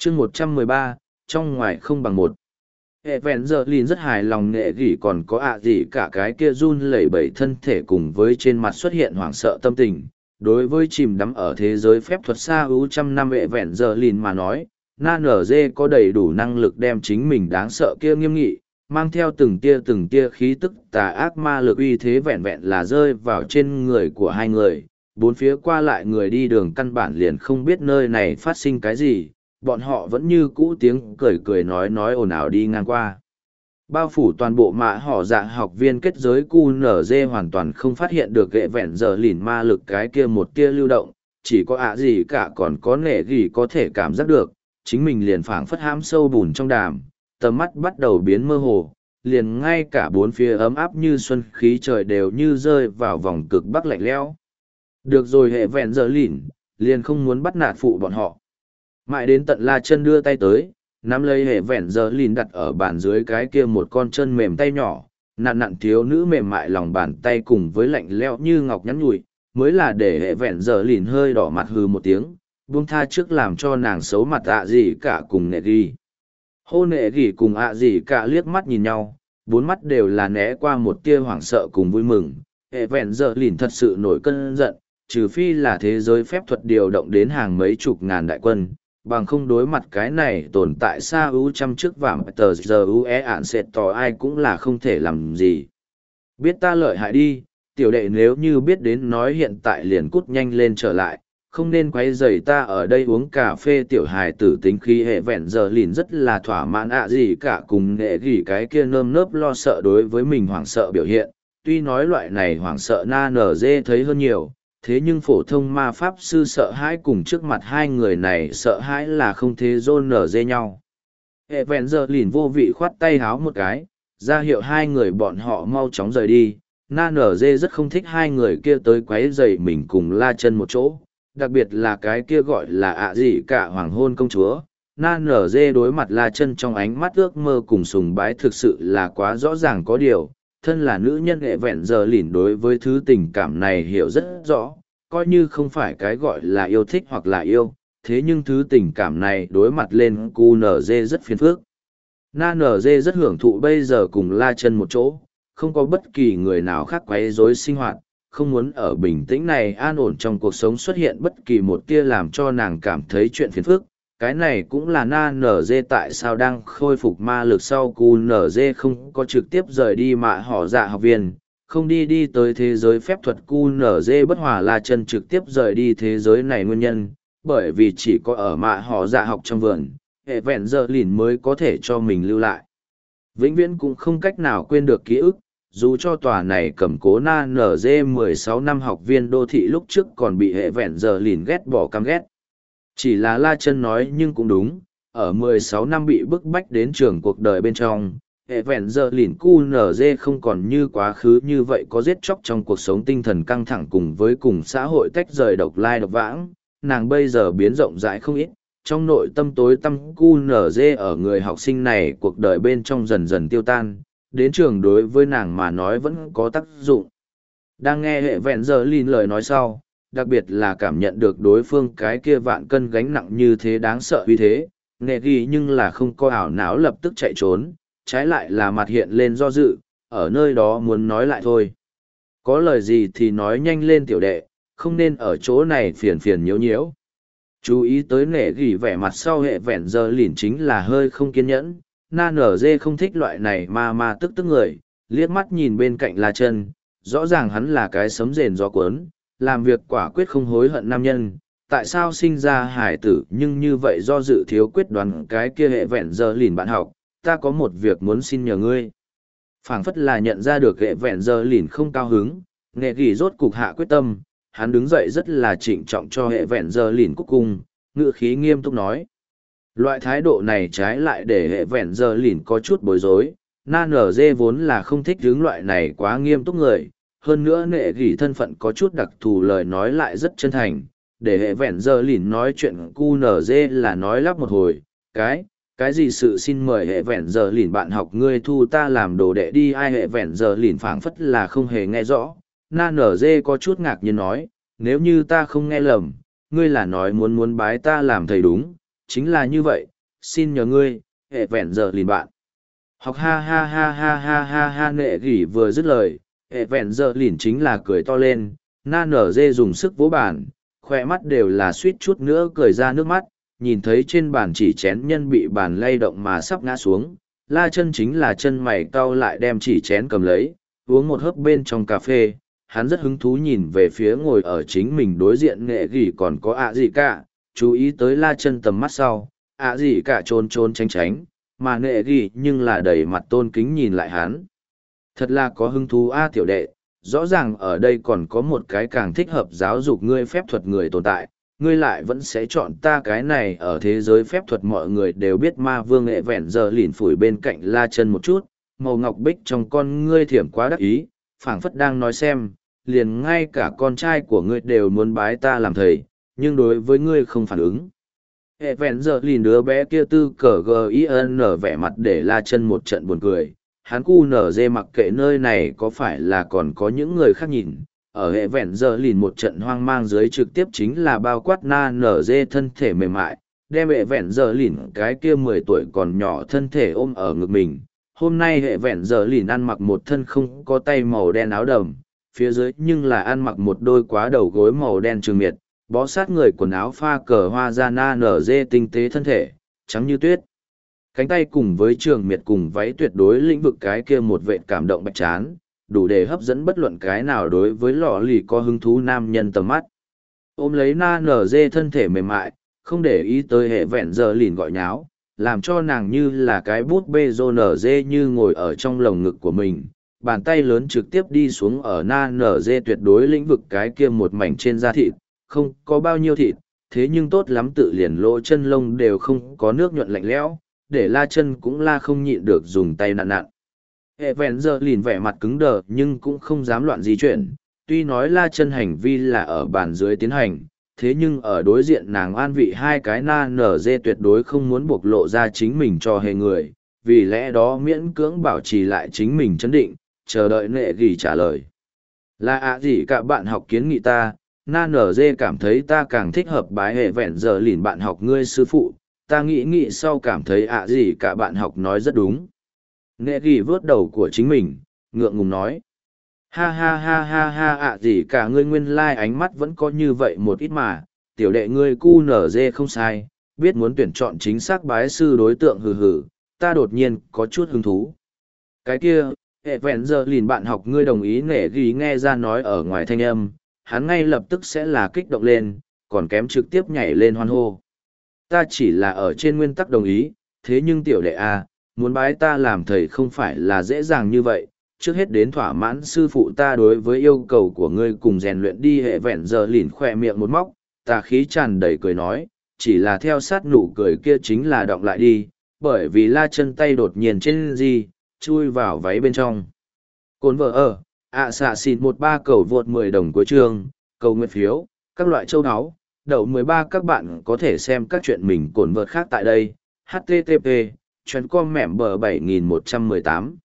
chương 113, trong ngoài không bằng một. Evangeline rất hài lòng nghệ gỉ còn có gì cả cái kia run lẩy bẩy thân thể cùng với trên mặt xuất hiện hoảng sợ tâm tình. Đối với chìm đắm ở thế giới phép thuật xa ưu trăm năm Evangeline mà nói, NNG có đầy đủ năng lực đem chính mình đáng sợ kia nghiêm nghị, mang theo từng tia khí tức tà ác ma lực uy thế vẹn vẹn là rơi vào trên người của hai người. Bốn phía qua lại người đi đường căn bản liền không biết nơi này phát sinh cái gì, bọn họ vẫn như cũ tiếng cười cười nói ồn ào đi ngang qua. Bao phủ toàn bộ mạ họ dạ học viên kết giới QNZ hoàn toàn không phát hiện được ghệ vẹn giờ lìn ma lực cái kia một tia lưu động, chỉ có gì cả còn có nệ gì có thể cảm giác được, chính mình liền phảng phất hãm sâu bùn trong đàm, tầm mắt bắt đầu biến mơ hồ, liền ngay cả bốn phía ấm áp như xuân khí trời đều như rơi vào vòng cực bắc lạnh lẽo. Được rồi hệ vẹn giờ lìn, liền không muốn bắt nạt phụ bọn họ. Mãi đến tận La Chân đưa tay tới, nắm lấy hệ vẹn giờ lìn đặt ở bàn dưới cái kia một con chân mềm tay nhỏ, nặn nặn thiếu nữ mềm mại lòng bàn tay cùng với lạnh lẽo như ngọc nhắn nhủi, mới là để hệ vẹn giờ lìn hơi đỏ mặt hừ một tiếng, buông tha trước làm cho nàng xấu mặt gì cả cùng nệ ghi. Hô nệ ghi cùng gì cả liếc mắt nhìn nhau, bốn mắt đều là né qua một tia hoảng sợ cùng vui mừng. Hệ vẹn giờ lìn thật sự nổi cơn giận, trừ phi là thế giới phép thuật điều động đến hàng mấy chục ngàn đại quân, bằng không đối mặt cái này tồn tại xa ưu trăm trước vảm tờ giờ ưu ạn sệt tỏ ai cũng là không thể làm gì. Biết ta lợi hại đi, tiểu đệ nếu như biết đến nói hiện tại liền cút nhanh lên trở lại, không nên quấy rầy ta ở đây uống cà phê. Tiểu hài tử tính khí hệ vẹn giờ lìn rất là thỏa mãn gì cả cùng nghệ gỉ cái kia nơm nớp lo sợ đối với mình hoảng sợ biểu hiện, tuy nói loại này hoảng sợ na nở dê thấy hơn nhiều, thế nhưng phổ thông ma pháp sư sợ hãi cùng trước mặt hai người này sợ hãi là không thế dôn nở dê nhau. Hệ vẹn giờ lìn vô vị khoát tay háo một cái, ra hiệu hai người bọn họ mau chóng rời đi. Na nở dê rất không thích hai người kia tới quấy rầy mình cùng La Chân một chỗ, đặc biệt là cái kia gọi là gì cả hoàng hôn công chúa. Na nở dê đối mặt La Chân trong ánh mắt ước mơ cùng sùng bái thực sự là quá rõ ràng có điều. Thân là nữ nhân hệ vẹn giờ lìn đối với thứ tình cảm này hiểu rất rõ, coi như không phải cái gọi là yêu thích hoặc là yêu, thế nhưng thứ tình cảm này đối mặt lên QNZ rất phiền phức. NNZ rất hưởng thụ bây giờ cùng La Chân một chỗ, không có bất kỳ người nào khác quấy rối sinh hoạt, không muốn ở bình tĩnh này an ổn trong cuộc sống xuất hiện bất kỳ một tia làm cho nàng cảm thấy chuyện phiền phức. Cái này cũng là NNZ tại sao đang khôi phục ma lực sau QNZ không có trực tiếp rời đi mạ họ dạ học viên, không đi tới thế giới phép thuật QNZ bất hòa La Chân trực tiếp rời đi thế giới này nguyên nhân, bởi vì chỉ có ở mạ họ dạ học trong vườn, hệ vẹn giờ lìn mới có thể cho mình lưu lại. Vĩnh viễn cũng không cách nào quên được ký ức, dù cho tòa này cầm cố NNZ 16 năm học viên đô thị lúc trước còn bị hệ vẹn giờ lìn ghét bỏ căm ghét. Chỉ là La Chân nói nhưng cũng đúng, ở 16 năm bị bức bách đến trường cuộc đời bên trong, hệ vẹn giờ lìn QNZ không còn như quá khứ như vậy có giết chóc trong cuộc sống tinh thần căng thẳng cùng với cùng xã hội tách rời độc lai độc vãng, nàng bây giờ biến rộng rãi không ít, trong nội tâm tối tăm QNZ ở người học sinh này cuộc đời bên trong dần dần tiêu tan, đến trường đối với nàng mà nói vẫn có tác dụng. Đang nghe hệ vẹn giờ lìn lời nói sau, đặc biệt là cảm nhận được đối phương cái kia vạn cân gánh nặng như thế đáng sợ uy thế, nghệ ghi nhưng là không có ảo não lập tức chạy trốn, trái lại là mặt hiện lên do dự, ở nơi đó muốn nói lại thôi. Có lời gì thì nói nhanh lên tiểu đệ, không nên ở chỗ này phiền phiền nhiễu nhiễu. Chú ý tới nể gỉ vẻ mặt sau hệ vẹn giờ lìn chính là hơi không kiên nhẫn, na nở dê không thích loại này mà tức người, liếc mắt nhìn bên cạnh La Chân, rõ ràng hắn là cái sấm rền gió cuốn, làm việc quả quyết không hối hận nam nhân, tại sao sinh ra hải tử nhưng như vậy do dự thiếu quyết đoán cái kia hệ vẹn giờ lìn bạn học, ta có một việc muốn xin nhờ ngươi. Phảng phất là nhận ra được hệ vẹn giờ lìn không cao hứng, nghệ gỉ rốt cục hạ quyết tâm, hắn đứng dậy rất là trịnh trọng cho hệ vẹn giờ lìn cúc cung, ngữ khí nghiêm túc nói. Loại thái độ này trái lại để hệ vẹn giờ lìn có chút bối rối, na nở dê vốn là không thích hướng loại này quá nghiêm túc người, hơn nữa nghệ gỉ thân phận có chút đặc thù lời nói lại rất chân thành, để hệ vẹn giờ lìn nói chuyện QNZ là nói lắp một hồi, cái gì sự xin mời hệ vẹn giờ lìn bạn học ngươi thu ta làm đồ đệ đi. Ai hệ vẹn giờ lìn phảng phất là không hề nghe rõ, na nở dê có chút ngạc nhiên nói, nếu như ta không nghe lầm, ngươi là nói muốn bái ta làm thầy đúng, chính là như vậy, xin nhờ ngươi, hệ vẹn giờ lìn bạn. Học ha ha ha ha ha ha ha nệ gỉ vừa dứt lời, hệ vẹn giờ lìn chính là cười to lên, na nở dê dùng sức vỗ bàn, khoe mắt đều là suýt chút nữa cười ra nước mắt, nhìn thấy trên bàn chỉ chén nhân bị bàn lay động mà sắp ngã xuống, la chân chính là chân mày cau lại đem chỉ chén cầm lấy, uống một hớp bên trong cà phê, hắn rất hứng thú nhìn về phía ngồi ở chính mình đối diện nghệ gỉ còn có ạ gì cả, chú ý tới la chân tầm mắt sau, ạ gì cả trốn trốn tránh tránh, mà nghệ gỉ nhưng là đầy mặt tôn kính nhìn lại hắn. Thật là có hứng thú a tiểu đệ, rõ ràng ở đây còn có một cái càng thích hợp giáo dục ngươi phép thuật người tồn tại, ngươi lại vẫn sẽ chọn ta cái này ở thế giới phép thuật mọi người đều biết ma vương nghệ vẹn giờ lìn phủi bên cạnh la chân một chút, màu ngọc bích trong con ngươi thiểm quá đắc ý, phảng phất đang nói xem, liền ngay cả con trai của ngươi đều muốn bái ta làm thầy, nhưng đối với ngươi không phản ứng. Hệ vẹn giờ lìn đứa bé kia tư cờ gin vẻ mặt để la chân một trận buồn cười, hắn cu nở dê mặc kệ nơi này có phải là còn có những người khác nhìn, ở hệ vẹn giờ lìn một trận hoang mang dưới trực tiếp chính là bao quát na nở dê thân thể mềm mại, đem hệ vẹn giờ lìn cái kia 10 tuổi còn nhỏ thân thể ôm ở ngực mình. Hôm nay hệ vẹn giờ lìn ăn mặc một thân không có tay màu đen áo đầm, phía dưới nhưng là ăn mặc một đôi quá đầu gối màu đen trường miệt, bó sát người quần áo pha cờ hoa ra na nở dê tinh tế thân thể, trắng như tuyết. Cánh tay cùng với trường miệt cùng váy tuyệt đối lĩnh vực cái kia một vệ cảm động bạch chán, đủ để hấp dẫn bất luận cái nào đối với lọ lì có hứng thú nam nhân tầm mắt. Ôm lấy na nở dê thân thể mềm mại, không để ý tới hệ vẹn giờ lìn gọi nháo, làm cho nàng như là cái bút bê rô nở dê như ngồi ở trong lồng ngực của mình. Bàn tay lớn trực tiếp đi xuống ở na nở dê tuyệt đối lĩnh vực cái kia một mảnh trên da thịt, không có bao nhiêu thịt, thế nhưng tốt lắm tự liền lỗ chân lông đều không có nước nhuận lạnh lẽo, để la chân cũng la không nhịn được dùng tay nặn nặn. Hệ vẹn giờ lìn vẻ mặt cứng đờ nhưng cũng không dám loạn di chuyển, tuy nói la chân hành vi là ở bàn dưới tiến hành, thế nhưng ở đối diện nàng an vị hai cái na nở dê tuyệt đối không muốn bộc lộ ra chính mình cho hề người, vì lẽ đó miễn cưỡng bảo trì lại chính mình chấn định, chờ đợi nệ gỉ trả lời. Là ạ gì cả bạn học kiến nghị ta, na nở dê cảm thấy ta càng thích hợp bái hệ vẹn giờ lìn bạn học ngươi sư phụ, ta nghĩ sau cảm thấy ạ gì cả bạn học nói rất đúng. Nệ gỉ vớt đầu của chính mình, ngượng ngùng nói. Ha ha ha ha ha ạ gì cả ngươi nguyên lai ánh mắt vẫn có như vậy một ít mà, tiểu đệ ngươi cu nở dê không sai, biết muốn tuyển chọn chính xác bái sư đối tượng hừ hừ, ta đột nhiên có chút hứng thú. Cái kia, hệ vẹn giờ lìn bạn học ngươi đồng ý nệ gỉ nghe ra nói ở ngoài thanh âm, hắn ngay lập tức sẽ là kích động lên, còn kém trực tiếp nhảy lên hoan hô. Ta chỉ là ở trên nguyên tắc đồng ý, thế nhưng tiểu đệ A, muốn bái ta làm thầy không phải là dễ dàng như vậy, trước hết đến thỏa mãn sư phụ ta đối với yêu cầu của ngươi cùng rèn luyện đi hệ vẹn giờ lìn khỏe miệng một móc, ta khí tràn đầy cười nói, chỉ là theo sát nụ cười kia chính là đọng lại đi, bởi vì la chân tay đột nhiên trên gì, chui vào váy bên trong. Cồn vợ ở, xạ xịt 13 cầu vượt 10 đồng cuối chương, cầu nguyện phiếu, các loại châu áo, đậu 13 các bạn có thể xem các chuyện mình cồn vợt khác tại đây, http, chuyến com mẻm bờ 7118.